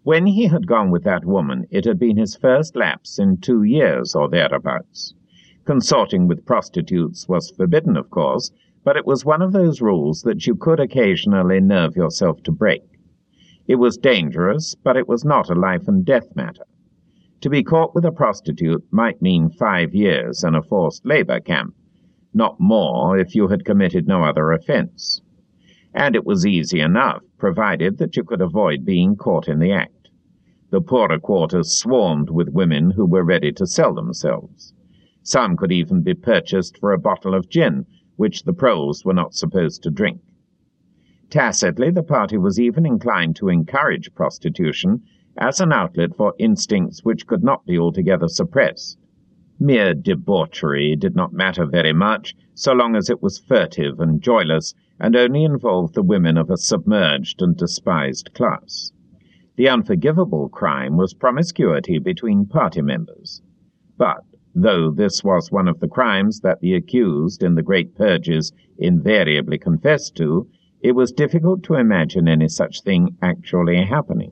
When he had gone with that woman, it had been his first lapse in 2 years or thereabouts. Consorting with prostitutes was forbidden, of course, but it was one of those rules that you could occasionally nerve yourself to break. It was dangerous, but it was not a life-and-death matter. To be caught with a prostitute might mean 5 years and a forced labor camp, not more if you had committed no other offense. And it was easy enough, provided that you could avoid being caught in the act. The poorer quarters swarmed with women who were ready to sell themselves. Some could even be purchased for a bottle of gin, which the proles were not supposed to drink. Tacitly, the party was even inclined to encourage prostitution as an outlet for instincts which could not be altogether suppressed. Mere debauchery did not matter very much, so long as it was furtive and joyless, and only involved the women of a submerged and despised class. The unforgivable crime was promiscuity between party members. But, though this was one of the crimes that the accused in the great purges invariably confessed to, it was difficult to imagine any such thing actually happening.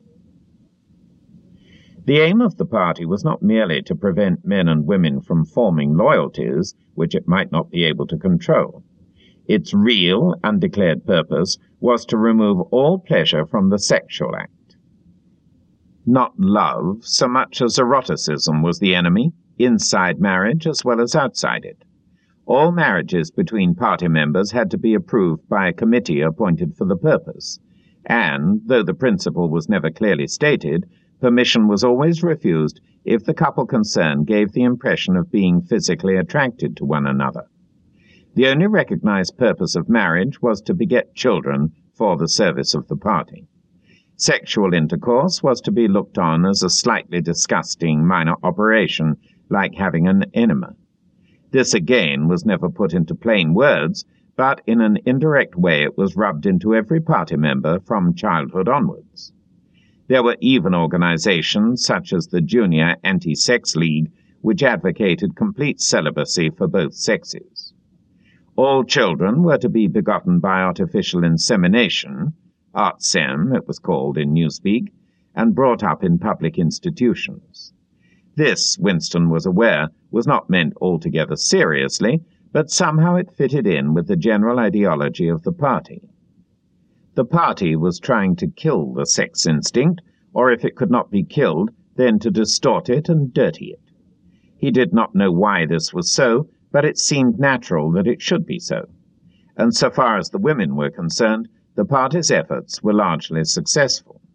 The aim of the party was not merely to prevent men and women from forming loyalties which it might not be able to control. Its real, undeclared purpose was to remove all pleasure from the sexual act. Not love so much as eroticism was the enemy, inside marriage as well as outside it. All marriages between party members had to be approved by a committee appointed for the purpose, and, though the principle was never clearly stated, permission was always refused if the couple concerned gave the impression of being physically attracted to one another. The only recognized purpose of marriage was to beget children for the service of the party. Sexual intercourse was to be looked on as a slightly disgusting minor operation, like having an enema. This again was never put into plain words, but in an indirect way it was rubbed into every party member from childhood onwards. There were even organizations, such as the Junior Anti-Sex League, which advocated complete celibacy for both sexes. All children were to be begotten by artificial insemination, ARTSEM it was called in Newspeak, and brought up in public institutions. This, Winston was aware, was not meant altogether seriously, but somehow it fitted in with the general ideology of the party. The party was trying to kill the sex instinct, or if it could not be killed, then to distort it and dirty it. He did not know why this was so, but it seemed natural that it should be so. And so far as the women were concerned, the party's efforts were largely successful.